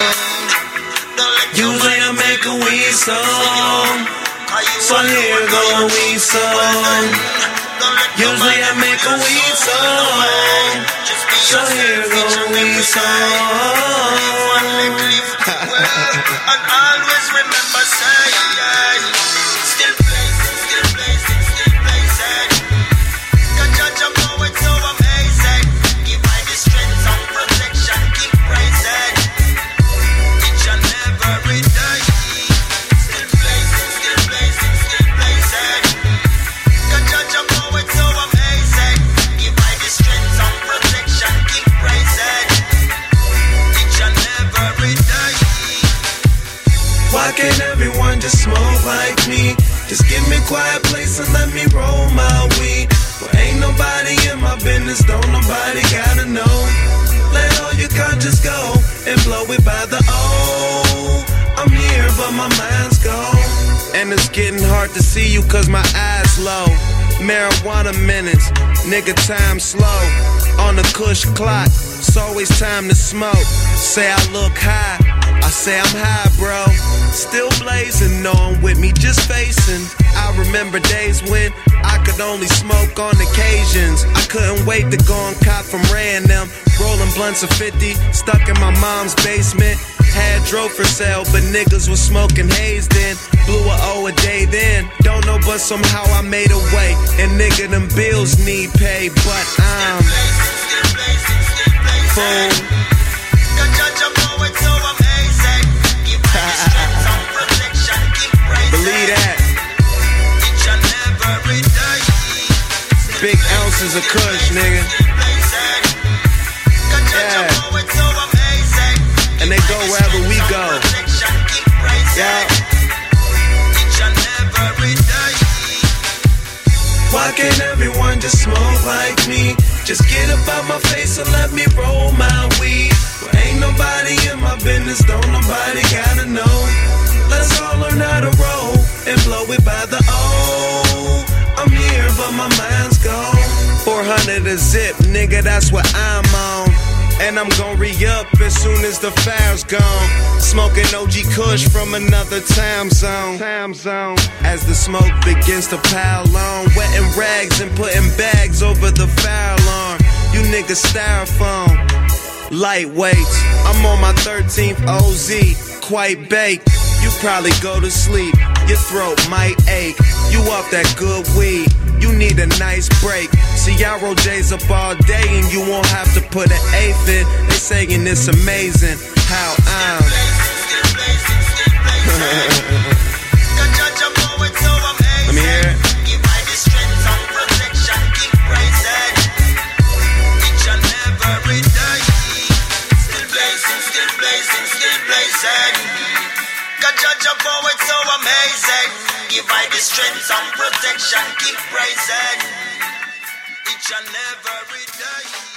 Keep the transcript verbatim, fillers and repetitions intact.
Usually I make a weed song, so here go a weed song. Usually I make a weed song, so here go a weed song. And always remember saying, still blazing, still blazing, still blazing. The judge of know it's so amazing. Give I the strength and protection, keep praising. Each and every day. Still blazing, still blazing, still blazing. The judge of know it's so amazing. Give I the strength and protection, keep praising. Each and every day. Why can't everyone just smoke like me? Just give me a quiet place and let me roll my weed. Well, ain't nobody in my business, don't nobody gotta know. Let all your conscience go and blow it by the O. I'm here but my mind's gone, and it's getting hard to see you cause my eyes low. Marijuana minutes, nigga time slow. On the Kush clock, it's always time to smoke. Say I look high, I say I'm high, bro. Still blazing, know I'm with me, just facing. I remember days when I could only smoke on occasions. I couldn't wait to go and cop from random. Rolling blunts of fifty, stuck in my mom's basement. Had drove for sale, but niggas was smoking haze then. Blew a O a day then. Don't know, but somehow I made a way. And nigga, them bills need pay, but I'm fool. Believe that. Big ounces of Kush, nigga. Yeah. And they go wherever we go. Yeah. Why can't everyone just smoke like me? Just get up out my face and let me roll my weed. Well, ain't nobody in my business, don't nobody gotta know. Let's all learn how to roll and blow it by the O. I'm here, but my mind's gone. four hundred a zip, nigga, that's what I'm on. And I'm gon' re-up as soon as the file's gone. Smoking O G Kush from another time zone. Time zone. As the smoke begins to pile on, wetting rags and putting bags over the fire alarm. You niggas styrofoam, lightweights. I'm on my thirteenth O Z, quite baked. You probably go to sleep, your throat might ache. You off that good weed, you need a nice break. See, I roll J's up all day and you won't have to put an eighth in. They saying it's amazing how I'm Let me hear it. Judge of how it's so amazing. Give I the strength and protection, keep praising each and every day.